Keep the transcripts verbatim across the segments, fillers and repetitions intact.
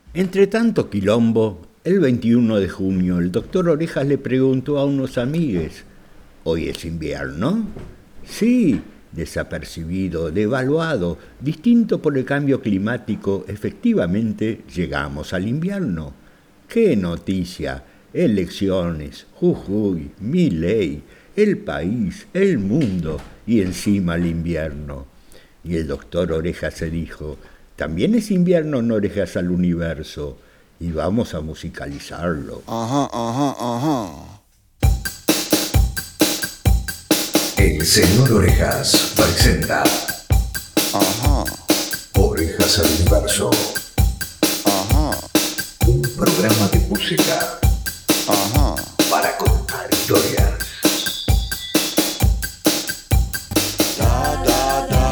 Entre tanto quilombo, el veintiuno de junio, el doctor Orejas le preguntó a unos amigues, ¿hoy es invierno? Sí, desapercibido, devaluado, distinto por el cambio climático, efectivamente llegamos al invierno. ¡Qué noticia! Elecciones, Jujuy, Milei, el país, el mundo y encima el invierno. Y el doctor Orejas se dijo, también es invierno en Orejas al Universo y vamos a musicalizarlo. Ajá, ajá, ajá. El señor Orejas presenta Ajá, Orejas al Universo, ajá, un programa de música ajá. para contar historias. Da, da, da.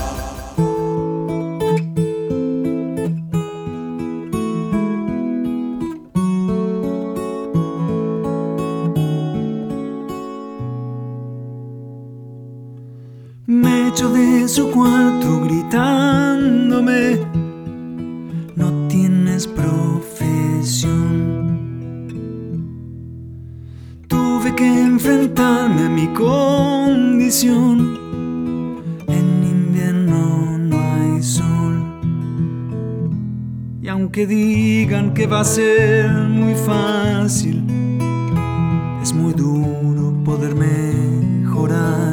Me echo de su cuarto gritándome, no tienes profesión. Tuve que enfrentarme a mi condición. En invierno no hay sol. Y aunque digan que va a ser muy fácil, es muy duro poder mejorar.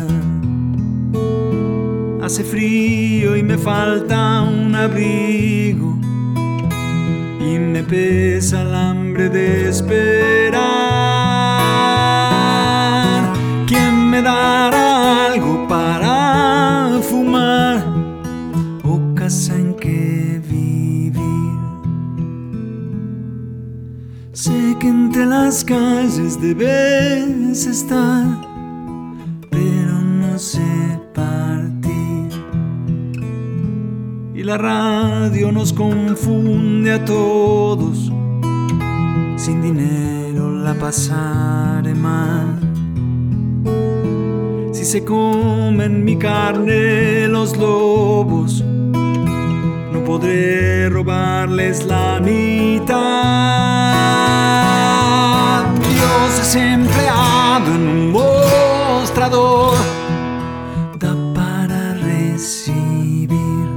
Hace frío y me falta un abrigo, y me pesa el hambre de esperar. ¿Quién me dará algo para fumar o casa en que vivir? Sé que entre las calles debes estar, pero no sé partir. Y la radio nos confunde a todos. Sin dinero la pasaré mal. Si se comen mi carne los lobos, no podré robarles la mitad. Dios es empleado en un mostrador, da para recibir.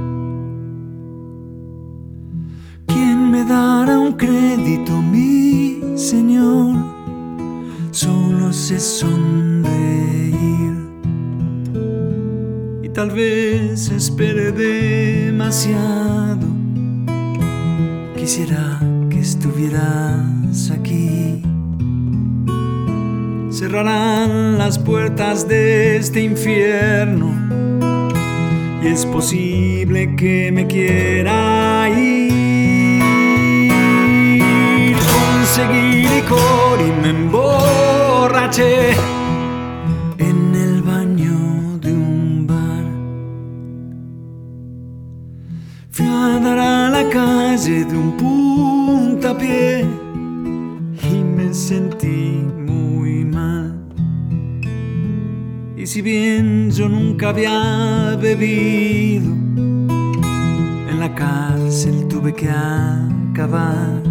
¿Quién me dará un crédito, mi Señor? Solo sé sonreír. Y tal vez espere demasiado. Quisiera que estuvieras aquí. Cerrarán las puertas de este infierno y es posible que me quiera ir. Conseguí licor y me emborraché en el baño de un bar. Fui a dar a la calle de un puntapié y me sentí muy mal. Y si bien yo nunca había bebido, en la cárcel tuve que acabar.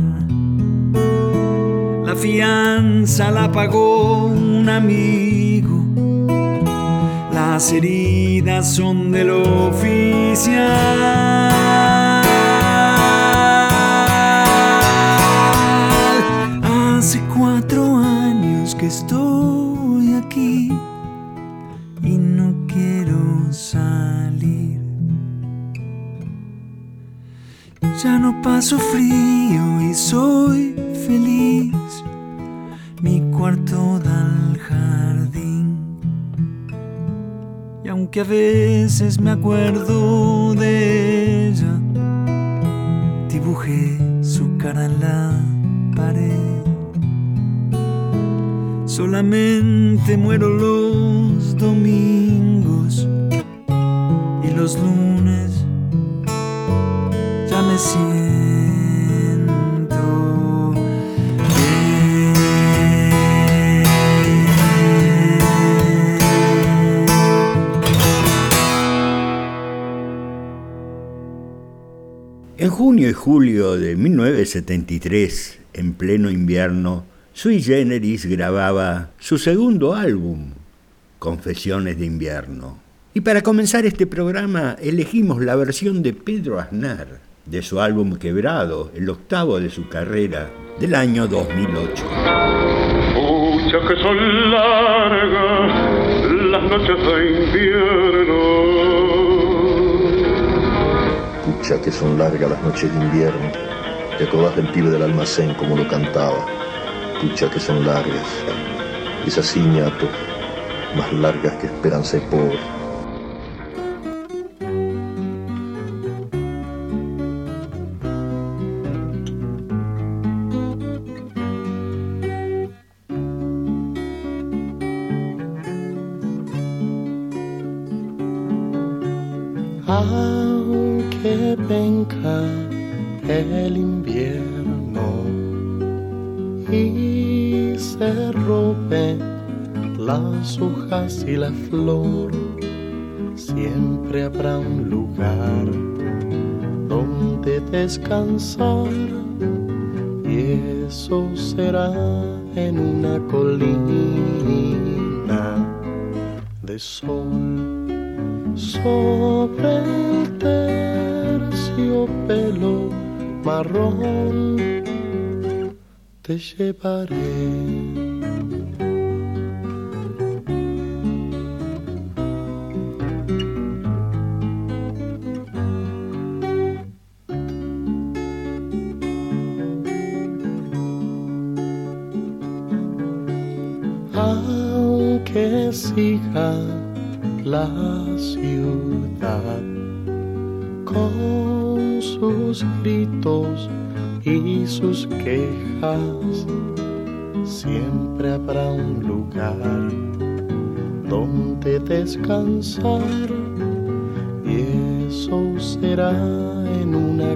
La fianza la pagó un amigo, las heridas son del oficial. Hace cuatro años que estoy aquí y no quiero salir. Ya no paso frío y soy feliz. Mi cuarto da al jardín. Y aunque a veces me acuerdo de ella, dibujé su cara en la pared. Solamente muero los domingos y los lunes ya me siento bien. En junio junio y julio de mil novecientos setenta y tres, en pleno invierno, Sui Generis grababa su segundo álbum, Confesiones de Invierno. Y para comenzar este programa elegimos la versión de Pedro Aznar de su álbum Quebrado, el octavo de su carrera, del año dos mil ocho. Pucha que son largas las noches de invierno. Pucha que son largas las noches de invierno. ¿Te acordás del pibe del almacén como lo cantaba? Pucha que son largas. Y es así, ñato, más largas que esperanza y pobre. Aunque venga el invierno y se roben las hojas y la flor, siempre habrá un lugar donde descansar, y eso será en una colina de sol. Sobre el terciopelo marrón te llevaré. Aunque siga la ciudad con sus gritos y sus quejas, siempre habrá un lugar donde descansar, y eso será en una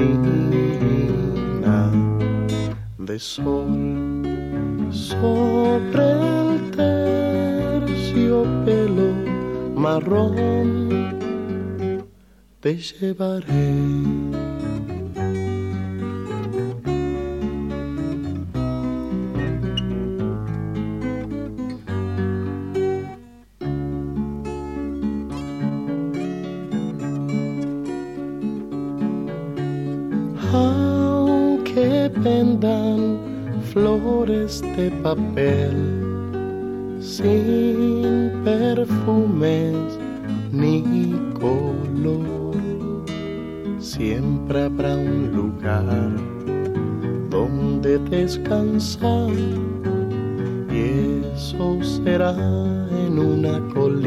colina de sol. Sobre el terciopelo marrón te llevaré. Aunque vendan flores de papel sin perfumes ni color, siempre habrá un lugar donde descansar, y eso será en una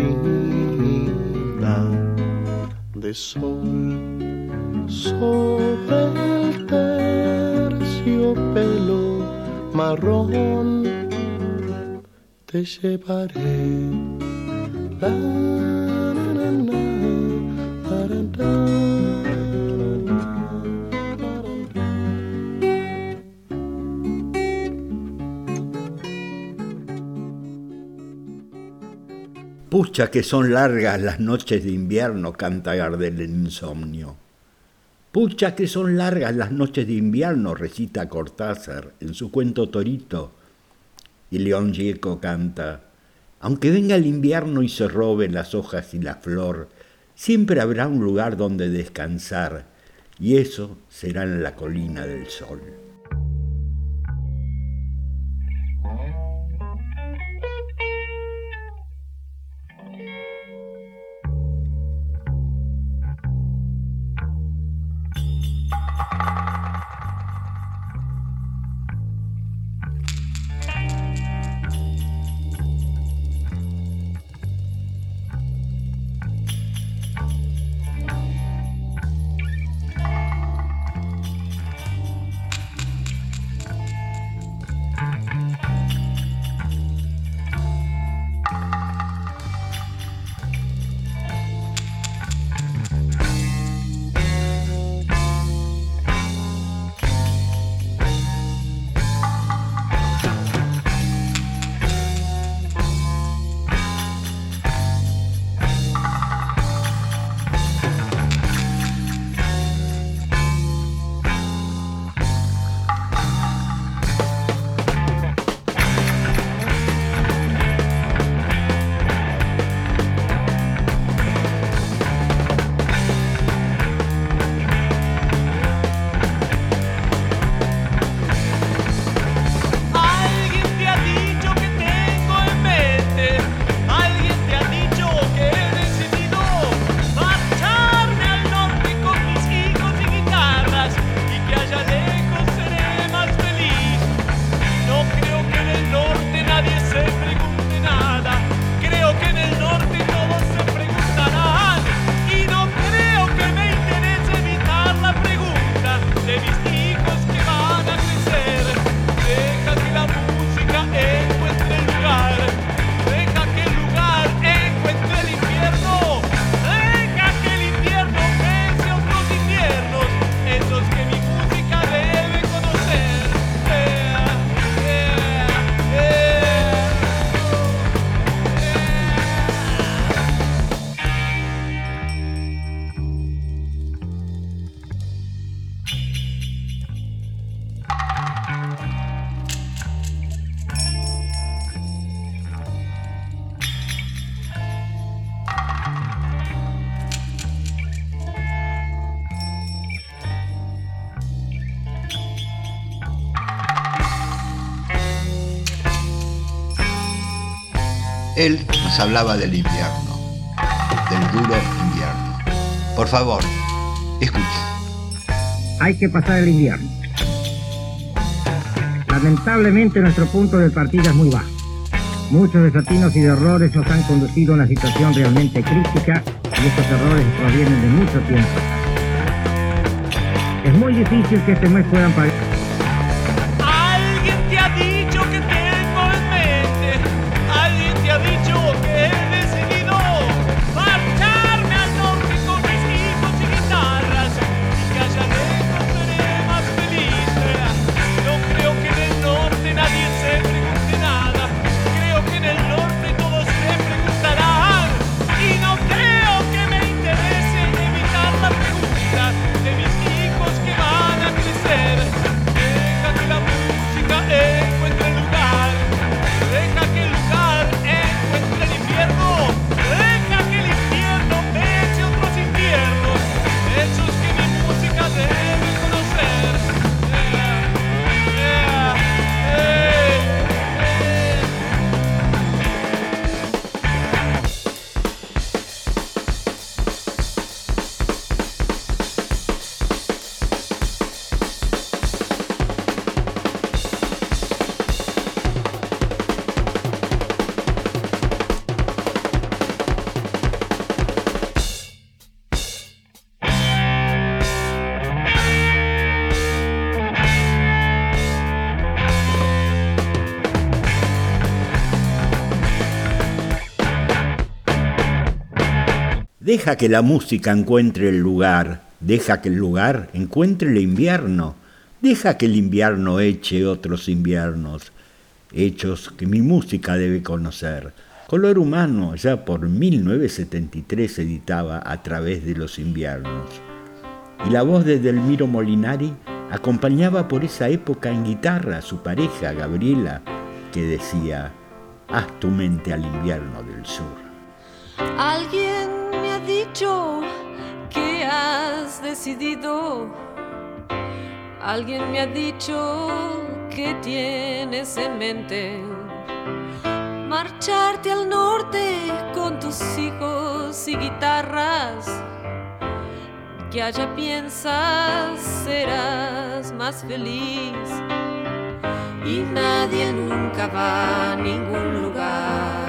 colina de sol. Sobre el terciopelo marrón te llevaré. La, na, na, na, la, la, la. Pucha que son largas las noches de invierno, canta Gardel en Insomnio. Pucha que son largas las noches de invierno, recita Cortázar en su cuento Torito. Y León Gieco canta: aunque venga el invierno y se roben las hojas y la flor, siempre habrá un lugar donde descansar, y eso será en la colina del sol. Él nos hablaba del invierno, del duro invierno. Por favor, escuchen. Hay que pasar el invierno. Lamentablemente nuestro punto de partida es muy bajo. Muchos desatinos y de errores nos han conducido a una situación realmente crítica y estos errores provienen de mucho tiempo. Es muy difícil que este mes puedan pagar. Alguien te ha dicho que tengo en mente, alguien te ha dicho que he decidido marcharme al norte con mis hijos y guitarras y que allá lejos seré más feliz. No creo que en el norte nadie se pregunte nada, creo que en el norte todos se preguntarán y no creo que me interese evitar la pregunta de mis hijos que van a crecer. Deja que la música encuentre lugar, deja que el lugar encuentre el invierno, deja que el invierno eche otros inviernos, esos que mi música debe conocer. Yeah, yeah, hey, hey. Deja que la música encuentre el lugar, deja que el lugar encuentre el invierno, deja que el invierno eche otros inviernos, hechos que mi música debe conocer. Color Humano, ya por mil novecientos setenta y tres, editaba A través de los inviernos. Y la voz de Delmiro Molinari acompañaba por esa época en guitarra a su pareja, Gabriela, que decía: haz tu mente al invierno del sur. Alguien me ha dicho que has decidido. Alguien me ha dicho que tienes en mente marcharte al norte con tus hijos y guitarras. Que allá piensas serás más feliz y nadie nunca va a ningún lugar.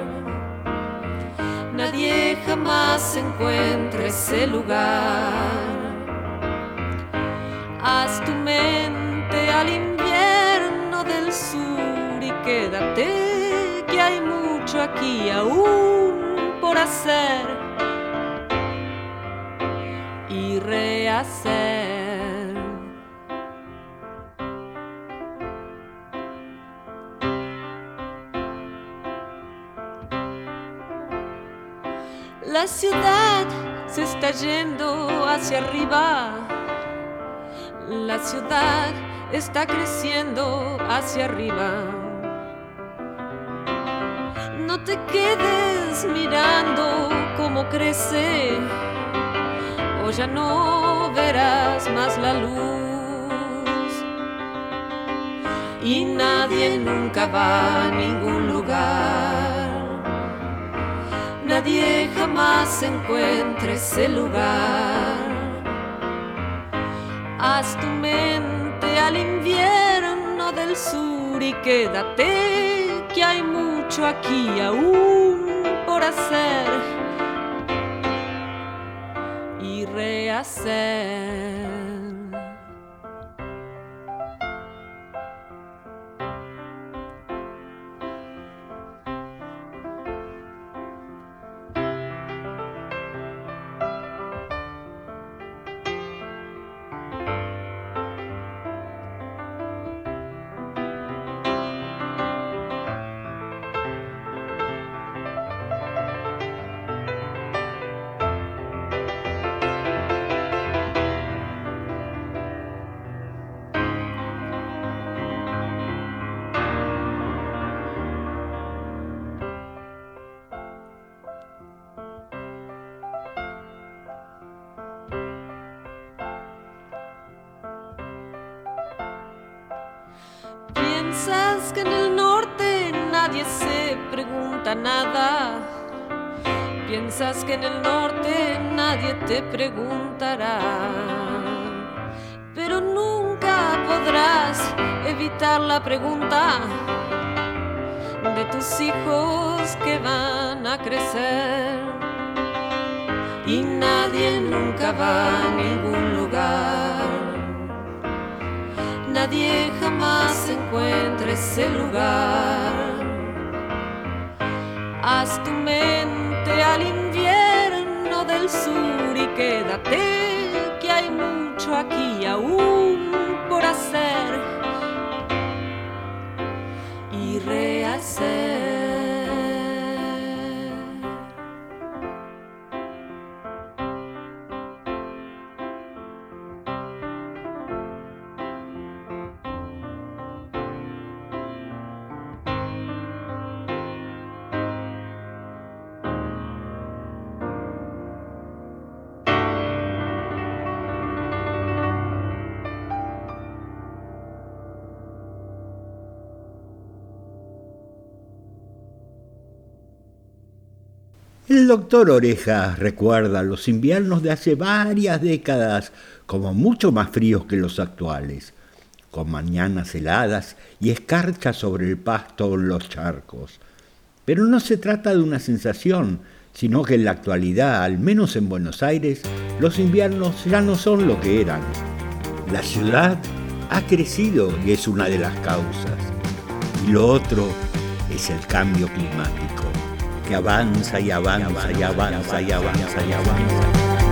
Nadie jamás encuentra ese lugar. Haz tu mente al invierno del sur y quédate, que hay mucho aquí aún por hacer y rehacer. La ciudad se está yendo hacia arriba. La ciudad está creciendo hacia arriba. No te quedes mirando cómo crece, o ya no verás más la luz. Y nadie nunca va a ningún lugar. Nadie jamás encuentra ese lugar. Haz tu mente al invierno del sur y quédate, que hay mucho aquí aún por hacer y rehacer. Piensas que en el norte nadie nadie se pregunta nada. Piensas que en el norte nadie te preguntará, pero nunca podrás evitar la pregunta de tus hijos que van a crecer. Y nadie nunca va a ningún lugar, nadie jamás encuentra ese lugar. Haz tu mente al invierno del sur y quédate, que hay mucho aquí aún por hacer y rehacer. El doctor Orejas recuerda los inviernos de hace varias décadas como mucho más fríos que los actuales, con mañanas heladas y escarcha sobre el pasto en los charcos. Pero no se trata de una sensación, sino que en la actualidad, al menos en Buenos Aires, los inviernos ya no son lo que eran. La ciudad ha crecido y es una de las causas. Y lo otro es el cambio climático, que avanza y avanza y avanza y avanza y avanza.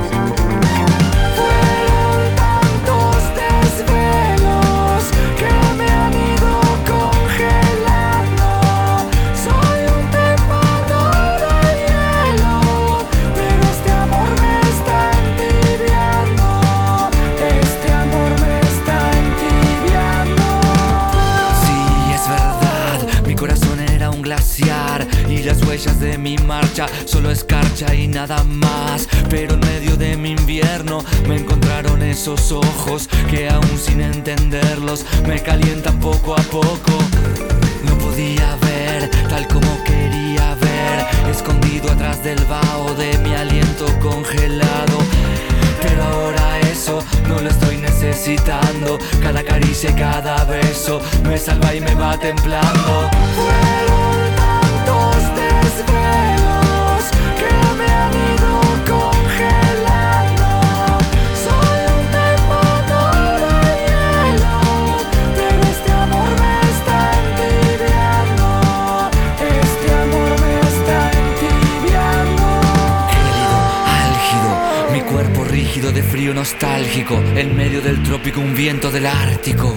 Fueron tantos desvelos que me han ido congelando. Soy un témpano de hielo, pero este amor me está entibiando. Este amor me está entibiando. Sí, es verdad, mi corazón era un glaciar y las huellas de mi marcha solo escarcha y nada más. Pero en medio de mi invierno me encontraron esos ojos que aún sin entenderlos me calientan poco a poco. No podía ver tal como quería ver, escondido atrás del vaho de mi aliento congelado. Pero ahora eso no lo estoy necesitando. Cada caricia y cada beso me salva y me va templando. Fueron tantos desvelos que me han ido congelando. Soy un témpano de hielo, pero este amor me está entibiando. Este amor me está entibiando. Gélido, álgido, mi cuerpo rígido de frío nostálgico, en medio del trópico un viento del Ártico.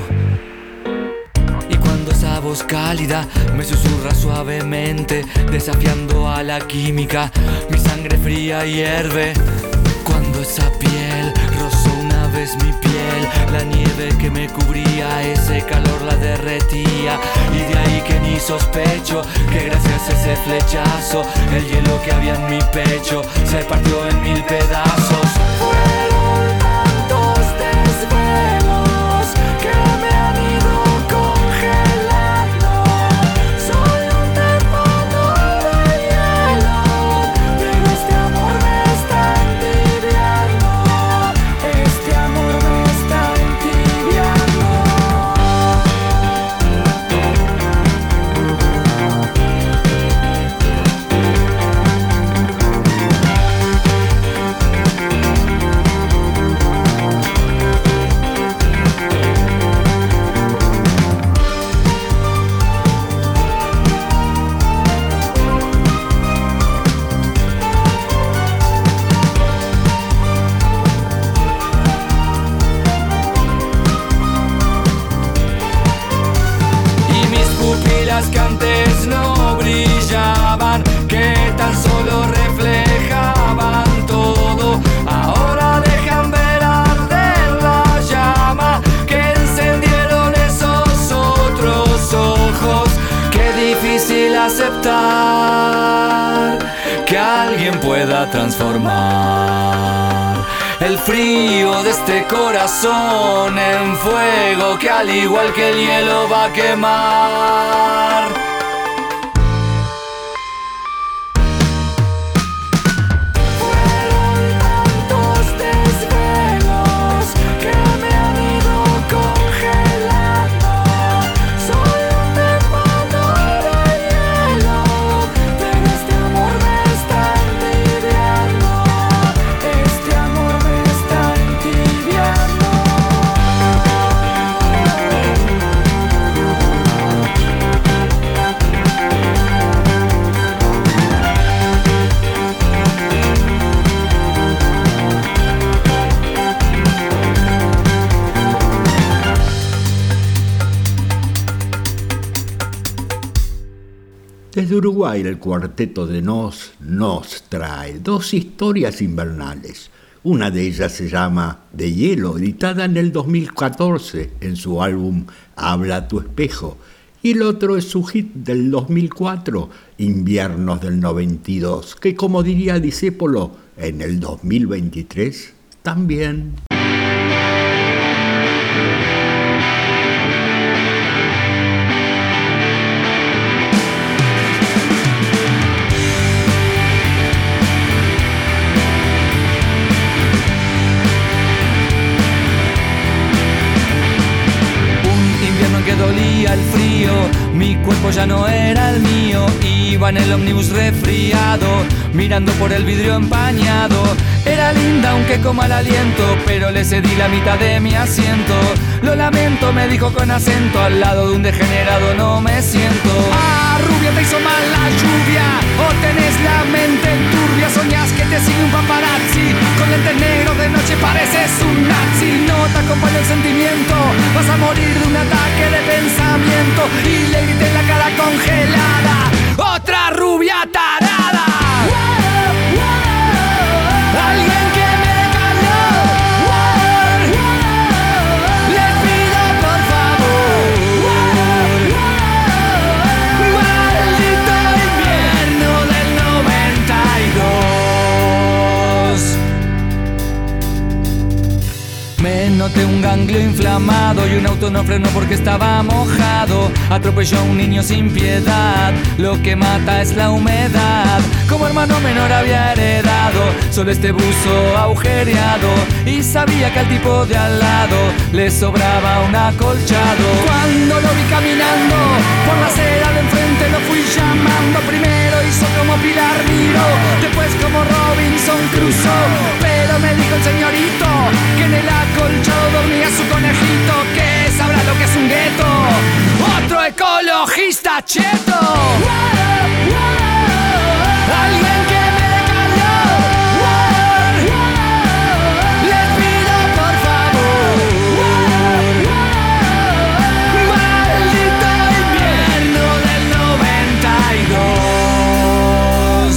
Voz cálida me susurra suavemente, desafiando a la química. Mi sangre fría hierve cuando esa piel rozó una vez mi piel. La nieve que me cubría, ese calor la derretía. Y de ahí que ni sospecho que gracias a ese flechazo el hielo que había en mi pecho se partió en mil pedazos. Fueron tantos desvelos que me han ido congelando. Que antes no brillaban, que tan solo reflejaban todo, ahora dejan ver arder la llama que encendieron esos otros ojos. Qué difícil aceptar que alguien pueda transformar el frío de este corazón en fuego que al igual que el hielo va a quemar. Desde Uruguay el cuarteto de Nos nos trae dos historias invernales. Una de ellas se llama De Hielo, editada en el dos mil catorce en su álbum Habla tu espejo. Y el otro es su hit del dos mil cuatro, Inviernos del noventa y dos, que como diría Discépolo, en el dos mil veintitrés también. Que dolía el frío, mi cuerpo ya no era el mío. Iba en el ómnibus resfriado, mirando por el vidrio empañado. Era linda aunque con mal aliento, pero le cedí la mitad de mi asiento. Lo lamento, me dijo con acento, al lado de un degenerado no me siento. Ah, rubia, te hizo mal la lluvia, o tenés la mente turbia. Soñás que te sigue un paparazzi, con lentes negros de noche pareces un nazi. No te acompaña el sentimiento, vas a morir de un ataque de pensamiento. Y le grité en la cara congelada, otra rubia tarada. Alguien que me caló. Les pido por favor. Maldito invierno del noventa y dos. Me noté un ganglio inflamado y un auto no frenó porque estaba mojado. Atropelló a un niño sin piedad, lo que mata es la humedad. Como hermano menor había heredado solo este buzo agujereado, y sabía que al tipo de al lado le sobraba un acolchado. Cuando lo vi caminando por la acera de enfrente lo fui llamando. Primero hizo como Pilar Miró, después como Robinson Crusoe. Pero me dijo el señorito que en el acolchado dormía su conejito, que sabrá lo que es un gueto. Otro ecologista cheto. Alguien que me caló. Les pido por favor. Maldito invierno del noventa y dos.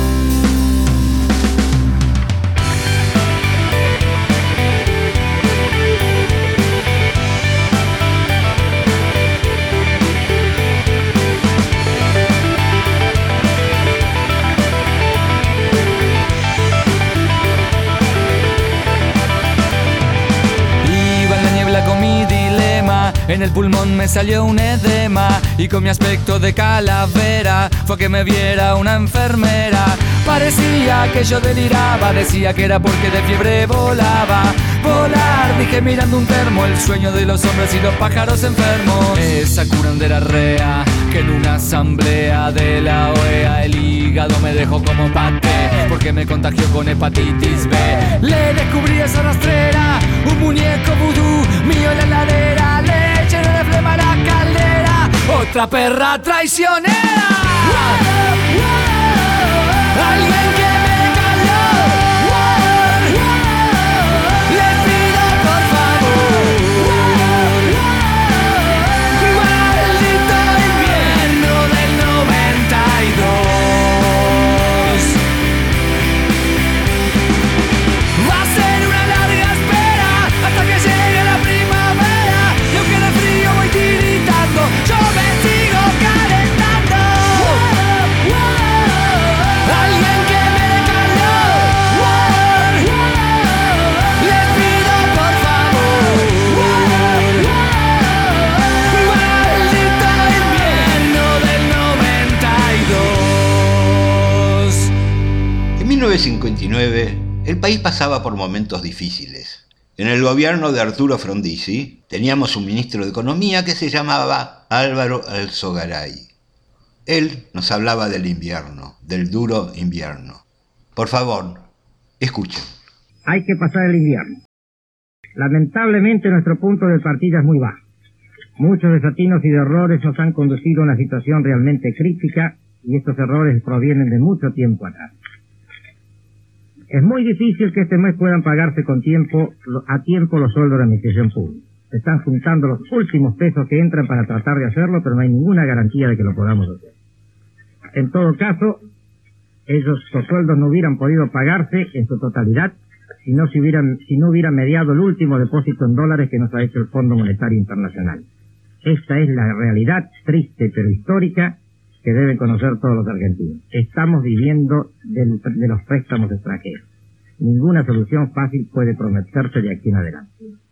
Con mi dilema, en el pulmón me salió un edema, y con mi aspecto de calavera fue que me viera una enfermera. Parecía que yo deliraba, decía que era porque de fiebre volaba. Volar, dije mirando un termo, el sueño de los hombres y los pájaros enfermos. Esa curandera rea que en una asamblea de la O E A el hígado me dejó como paté, porque me contagió con hepatitis B. Le descubrí esa rastrera, un muñeco vudú mío en la heladera, le llené de flema la caldera, otra perra traicionera. Alguien que me caló. Les pido por favor. Maldito invierno del noventa y dos. Va a ser una larga espera hasta que llegue la primavera, y aunque de frío voy tiritando, yo me sigo calentando. Alguien que me caló. Les pido por favor. Maldito invierno del noventa y dos. En mil novecientos cincuenta y nueve, el país pasaba por momentos difíciles. En el gobierno de Arturo Frondizi teníamos un ministro de Economía que se llamaba Álvaro Alzogaray. Él nos hablaba del invierno, del duro invierno. Por favor, escuchen. Hay que pasar el invierno. Lamentablemente nuestro punto de partida es muy bajo. Muchos desatinos y de errores nos han conducido a una situación realmente crítica, y estos errores provienen de mucho tiempo atrás. Es muy difícil que este mes puedan pagarse con tiempo, a tiempo los sueldos de la administración pública. Se están juntando los últimos pesos que entran para tratar de hacerlo, pero no hay ninguna garantía de que lo podamos hacer. En todo caso, esos los sueldos no hubieran podido pagarse en su totalidad si no, se hubieran, si no hubiera mediado el último depósito en dólares que nos ha hecho el Fondo Monetario Internacional. Esta es la realidad triste pero histórica que deben conocer todos los argentinos. Estamos viviendo del, de los préstamos extranjeros. Ninguna solución fácil puede prometerse de aquí en adelante.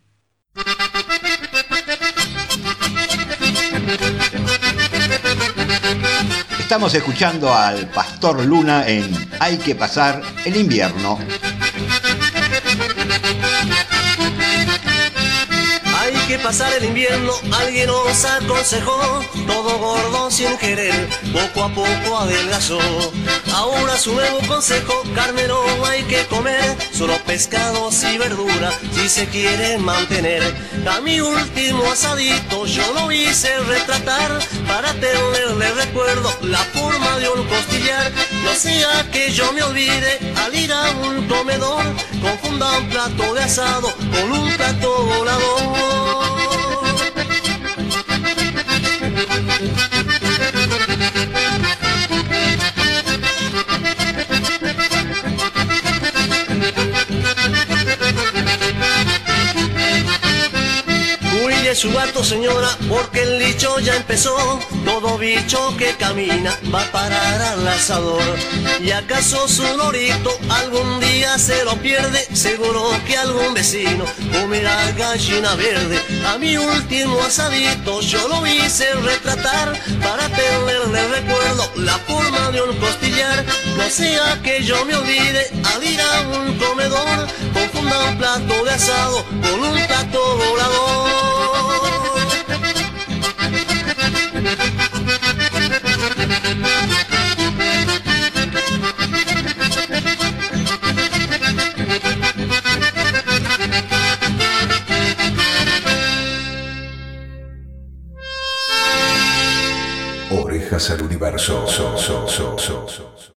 Estamos escuchando al Pastor Luna en Hay que pasar el invierno. Hay que pasar el invierno, alguien nos aconsejó, todo gordo sin querer, poco a poco adelgazó. Ahora su nuevo consejo, carne no hay que comer, solo pescados y verdura si se quiere mantener. A mi último asadito yo lo hice retratar, para tenerle recuerdo la forma de un costillar. No sea que yo me olvide al ir a un comedor, confunda un plato de asado con un plato volador. Cuide su gato, señora, porque el dicho ya empezó. Todo bicho que camina va a parar al asador. ¿Y acaso su lorito algún día se lo pierde? Seguro que algún vecino comerá gallina verde. A mi último asadito yo lo hice retratar, para tenerle recuerdo la forma de un costillar. No sea que yo me olvide al ir a un comedor, confunda un plato de asado con un plato volador. Orejas al universo. So, so, so, so, so.